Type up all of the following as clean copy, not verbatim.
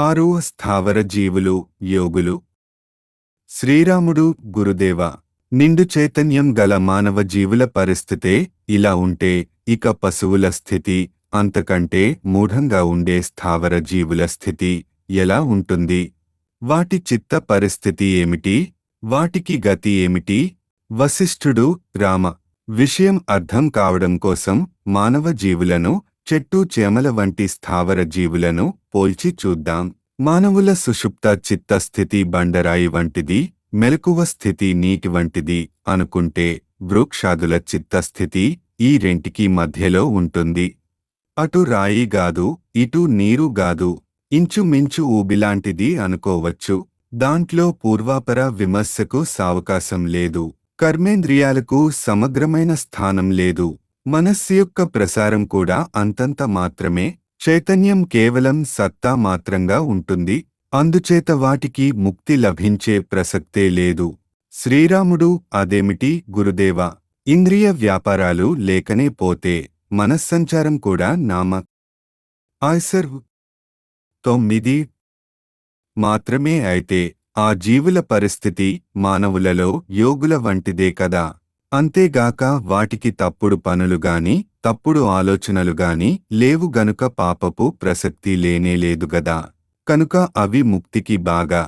ఆరు స్థావర జీవులు యోగులు. శ్రీరాముడు గురుదేవ, నిండు చైతన్యం గల మానవ జీవుల పరిస్థితే ఇలా ఉంటే ఇక పశువుల స్థితి, అంతకంటే మూఢంగా ఉండే స్థావర జీవుల స్థితి ఎలా ఉంటుంది? వాటి చిత్త పరిస్థితి ఏమిటి? వాటికి గతి ఏమిటి? వశిష్ఠుడు రామ, విషయం అర్థం కావడం కోసం మానవ జీవులను, చెట్టు చేమల వంటి స్థావర జీవులను పోల్చి చూద్దాం. మానవుల సుషుప్త చిత్తస్థితి బండరాయి వంటిది, మెలకువ స్థితి నీటి వంటిది అనుకుంటే వృక్షాదుల చిత్తస్థితి ఈ రెంటికి మధ్యలో ఉంటుంది. అటు రాయి గాదు, ఇటు నీరు గాదు, ఇంచుమించు ఊబిలాంటిది అనుకోవచ్చు. దాంట్లో పూర్వాపర విమర్శకు సావకాశం లేదు. కర్మేంద్రియాలకు సమగ్రమైన స్థానం లేదు. మనస్సు యొక్క ప్రసారం కూడా అంతంత మాత్రమే. చైతన్యం కేవలం సత్తా మాత్రంగా ఉంటుంది. అందుచేత వాటికి ముక్తి లభించే ప్రసక్తే లేదు. శ్రీరాముడు అదేమిటి గురుదేవా? ఇంద్రియ వ్యాపారాలు లేకనే పోతే మనస్సంచారం కూడా నామ ఆయ్సర్ 9 మాత్రమే అయితే ఆ జీవుల పరిస్థితి మానవులలో యోగుల వంటిదే కదా. అంతేగాక వాటికి తప్పుడు పనులుగాని, తప్పుడు ఆలోచనలుగాని లేవు గనుక పాపపు ప్రసక్తి లేనేలేదు గదా. కనుక అవి ముక్తికి బాగా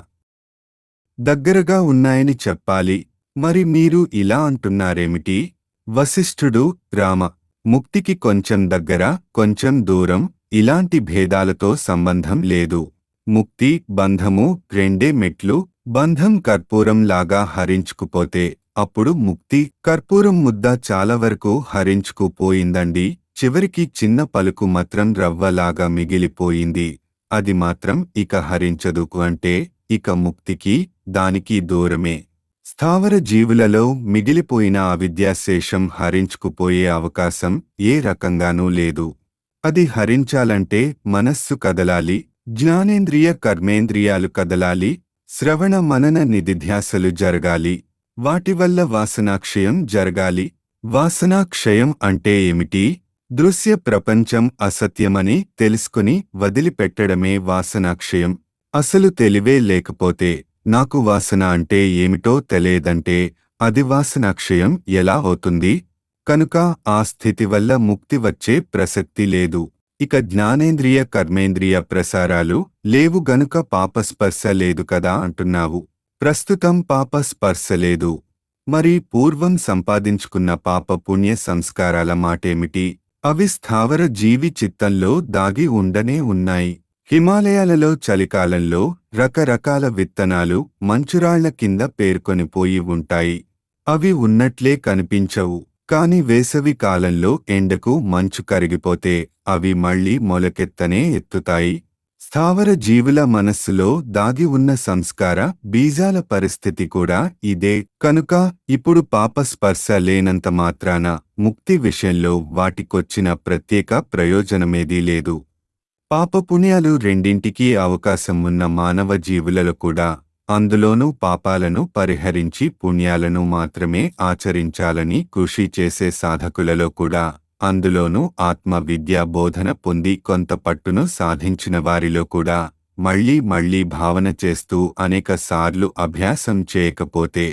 దగ్గరగా ఉన్నాయని చెప్పాలి. మరి మీరు ఇలా అంటున్నారేమిటి? వశిష్ఠుడు రామ, ముక్తికి కొంచెం దగ్గర, కొంచెం దూరం ఇలాంటి భేదాలతో సంబంధం లేదు. ముక్తి, బంధము రెండే మెట్లు. బంధం కర్పూరం లాగా హరించుకుపోతే అప్పుడు ముక్తి. కర్పూరం ముద్ద చాలా వరకు హరించుకుపోయిందండి. చివరికి చిన్న పలుకు మాత్రం రవ్వలాగా మిగిలిపోయింది. అది మాత్రం ఇక హరించదు అంటే ఇక ముక్తికి దానికి దూరమే. స్థావర జీవులలో మిగిలిపోయిన అవిద్యాశేషం హరించుకుపోయే అవకాశం ఏ రకంగానూ లేదు. అది హరించాలంటే మనస్సు కదలాలి, జ్ఞానేంద్రియ కర్మేంద్రియాలు కదలాలి, శ్రవణ మనన నిదిధ్యాసలు జరగాలి. వాటి వల్ల వాసనాక్షయం జరగాలి. వాసనాక్షయం అంటే ఏమిటి? దృశ్య ప్రపంచం అసత్యమని తెలుసుకుని వదిలిపెట్టడమే వాసనాక్షయం. అసలు తెలివే లేకపోతే నాకు వాసన అంటే ఏమిటో తెలియదంటే అది వాసనాక్షయం ఎలా అవుతుంది? కనుక ఆ స్థితి వల్ల ముక్తి వచ్చే ప్రసక్తి లేదు. ఇక జ్ఞానేంద్రియ కర్మేంద్రియ ప్రసారాలు లేవు గనుక పాపస్పర్శ లేదు కదా అంటున్నావు. ప్రస్తుతం పాపస్పర్శ లేదు. మరి పూర్వం సంపాదించుకున్న పాప పుణ్య సంస్కారాల మాటేమిటి? అవి స్థావర జీవి చిత్తంలో దాగి ఉండనే ఉన్నాయి. హిమాలయాలలో చలికాలంలో రకరకాల విత్తనాలు మంచురాళ్ల కింద పేర్కొనిపోయి ఉంటాయి. అవి ఉన్నట్లే కనిపించవు. కాని వేసవి కాలంలో ఎండకు మంచు కరిగిపోతే అవి మళ్లీ మొలకెత్తనే ఎత్తుతాయి. స్థావర జీవుల మనస్సులో దాగి ఉన్న సంస్కార బీజాల పరిస్థితి కూడా ఇదే. కనుక ఇప్పుడు పాపస్పర్శ లేనంత మాత్రాన ముక్తి విషయంలో వాటికొచ్చిన ప్రత్యేక ప్రయోజనమేదీ లేదు. పాపపుణ్యాలు రెండింటికీ అవకాశం ఉన్న మానవ జీవులలో కూడా, అందులోనూ పాపాలను పరిహరించి పుణ్యాలను మాత్రమే ఆచరించాలని కృషి చేసే సాధకులలో కూడా, అందులోనూ ఆత్మ విద్యా బోధన పొంది కొంత పట్టును సాధించిన వారిలో కూడా మళ్లీ మళ్లీ భావన చేస్తూ అనేక సార్లు అభ్యాసం చేయకపోతే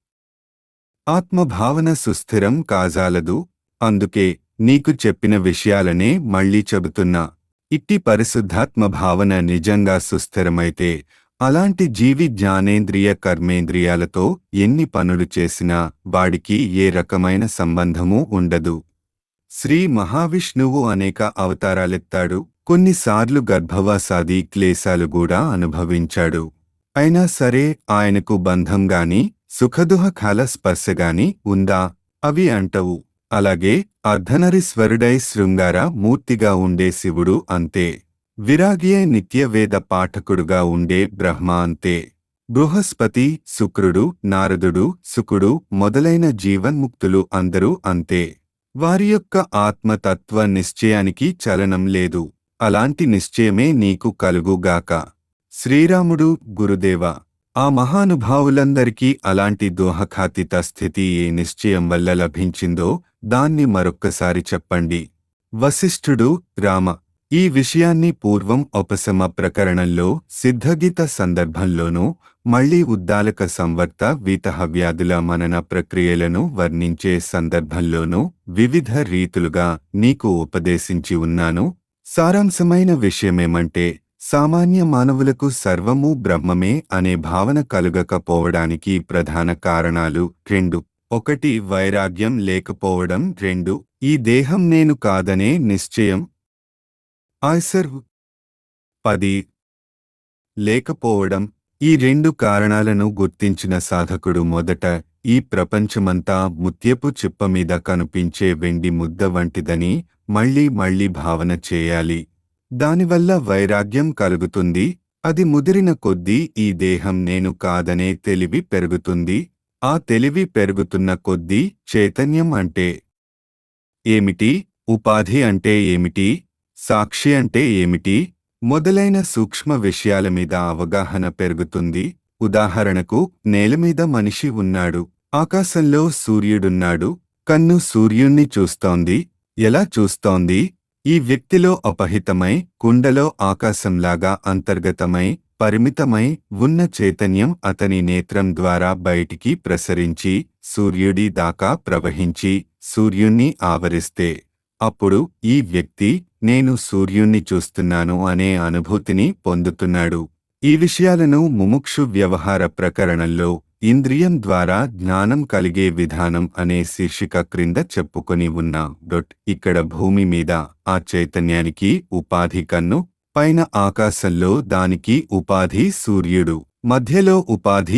ఆత్మభావన సుస్థిరం కాజాలదు. అందుకే నీకు చెప్పిన విషయాలనే మళ్లీ చెబుతున్నా. ఇట్టి పరిశుద్ధాత్మ భావన నిజంగా సుస్థిరమైతే అలాంటి జీవి జ్ఞానేంద్రియ కర్మేంద్రియాలతో ఎన్ని పనులు చేసినా వాడికి ఏ రకమైన సంబంధమూ ఉండదు. శ్రీ మహావిష్ణువు అనేక అవతారాలెత్తాడు. కొన్నిసార్లు గర్భవాసాది క్లేశాలు కూడా అనుభవించాడు. అయినా సరే ఆయనకు బంధంగాని సుఖదుహకాల స్పర్శగాని ఉందా? అవి అంటవు. అలాగే అర్ధనరీశ్వరుడై శృంగార మూర్తిగా ఉండే శివుడు అంతే. విరాగియే నిత్యవేద పాఠకుడుగా ఉండే బ్రహ్మ అంతే. బృహస్పతి, శుక్రుడు, నారదుడు, శుకుడు మొదలైన జీవన్ముక్తులు అందరూ అంతే. వారి యొక్క ఆత్మతత్వ నిశ్చయానికి చలనం లేదు. అలాంటి నిశ్చయమే నీకు కలుగుగాక. శ్రీరాముడు గురుదేవ, ఆ మహానుభావులందరికీ అలాంటి దోహఖాతిత స్థితి ఏ నిశ్చయం వల్ల లభించిందో దాన్ని మరొక్కసారి చెప్పండి. వశిష్ఠుడు రామ, ఈ విషయాన్ని పూర్వం ఉపశమ ప్రకరణంలో సిద్ధగీత సందర్భంలోనూ మళ్ళీ ఉద్దాలక సంవర్త వీతహవ్యాధుల మనన ప్రక్రియలను వర్ణించే సందర్భంలోనూ వివిధ రీతులుగా నీకు ఉపదేశించి ఉన్నాను. సారాంశమైన విషయమేమంటే సామాన్య మానవులకు సర్వము బ్రహ్మమే అనే భావన కలుగకపోవడానికి ప్రధాన కారణాలు రెండు. 1 వైరాగ్యం లేకపోవడం, 2 ఈ దేహం నేను కాదనే నిశ్చయం. ఆయ్సర్ 10 లేకపోవడం. ఈ 2 కారణాలను గుర్తించిన సాధకుడు మొదట ఈ ప్రపంచమంతా ముత్యపు చిప్పమీద కనిపించే వెండి ముద్ద వంటిదని మళ్ళీ మళ్ళీ భావన చేయాలి. దానివల్ల వైరాగ్యం కలుగుతుంది. అది ముదిరిన కొద్దీ ఈ దేహం నేను కాదనే తెలివి పెరుగుతుంది. ఆ తెలివి పెరుగుతున్న కొద్దీ చైతన్యం అంటే ఏమిటి, ఉపాధి అంటే ఏమిటి, సాక్షి అంటే ఏమిటి మొదలైన సూక్ష్మ విషయాల మీద అవగాహన పెరుగుతుంది. ఉదాహరణకు, నేలమీద మనిషి ఉన్నాడు, ఆకాశంలో సూర్యుడున్నాడు. కన్ను సూర్యుణ్ణి చూస్తోంది. ఎలా చూస్తోంది? ఈ వ్యక్తిలో అపహితమై, కుండలో ఆకాశంలాగా అంతర్గతమై, పరిమితమై ఉన్న చైతన్యం అతని నేత్రం ద్వారా బయటికి ప్రసరించి సూర్యుడి దాకా ప్రవహించి సూర్యుణ్ణి ఆవరిస్తే అప్పుడు ఈ వ్యక్తి నేను సూర్యుణ్ణి చూస్తున్నాను అనే అనుభూతిని పొందుతున్నాడు. ఈ విషయాలను ముముక్షు వ్యవహార ప్రకరణంలో ఇంద్రియం ద్వారా జ్ఞానం కలిగే విధానం అనే శీర్షిక క్రింద చెప్పుకొని ఉన్నా. ఇక్కడ భూమి మీద ఆ చైతన్యానికి ఉపాధి కన్ను, పైన ఆకాశంలో దానికి ఉపాధి సూర్యుడు, మధ్యలో ఉపాధి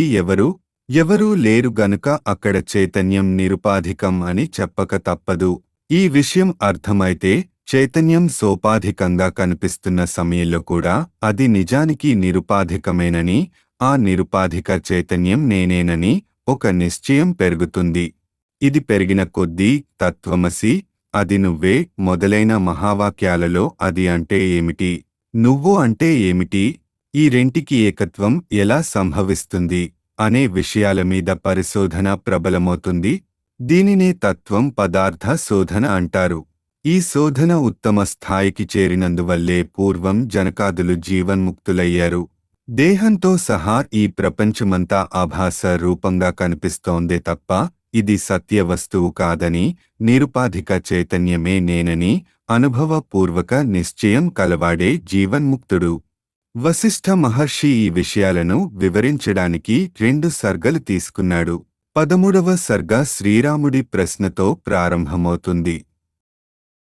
ఎవరూ లేరు గనుక అక్కడ చైతన్యం నిరుపాధికం అని చెప్పక తప్పదు. ఈ విషయం అర్థమైతే చైతన్యం సోపాధికంగా కనిపిస్తున్న సమయంలో కూడా అది నిజానికి నిరుపాధికమేనని, ఆ నిరుపాధిక చైతన్యం నేనేనని ఒక నిశ్చయం పెరుగుతుంది. ఇది పెరిగిన కొద్దీ తత్వమసి, అది నువ్వే మొదలైన మహావాక్యాలలో అది అంటే ఏమిటి, నువ్వు అంటే ఏమిటి, ఈ రెంటికి ఏకత్వం ఎలా సంభవిస్తుంది అనే విషయాల మీద పరిశోధన ప్రబలమవుతుంది. దీనినే తత్వం పదార్థ శోధన అంటారు. ఈ శోధన ఉత్తమ స్థాయికి చేరినందువల్లే పూర్వం జనకాదులు జీవన్ముక్తులయ్యారు. దేహంతో సహా ఈ ప్రపంచమంతా ఆభాస రూపంగా కనిపిస్తోందే తప్ప ఇది సత్య వస్తువు కాదని, నిరుపాధిక చైతన్యమే నేనని అనుభవపూర్వక నిశ్చయం కలవాడే జీవన్ముక్తుడు. వశిష్ఠ మహర్షి ఈ విషయాలను వివరించడానికి 2 సర్గలు తీసుకున్నాడు. 13వ సర్గ శ్రీరాముడి ప్రశ్నతో ప్రారంభమవుతుంది.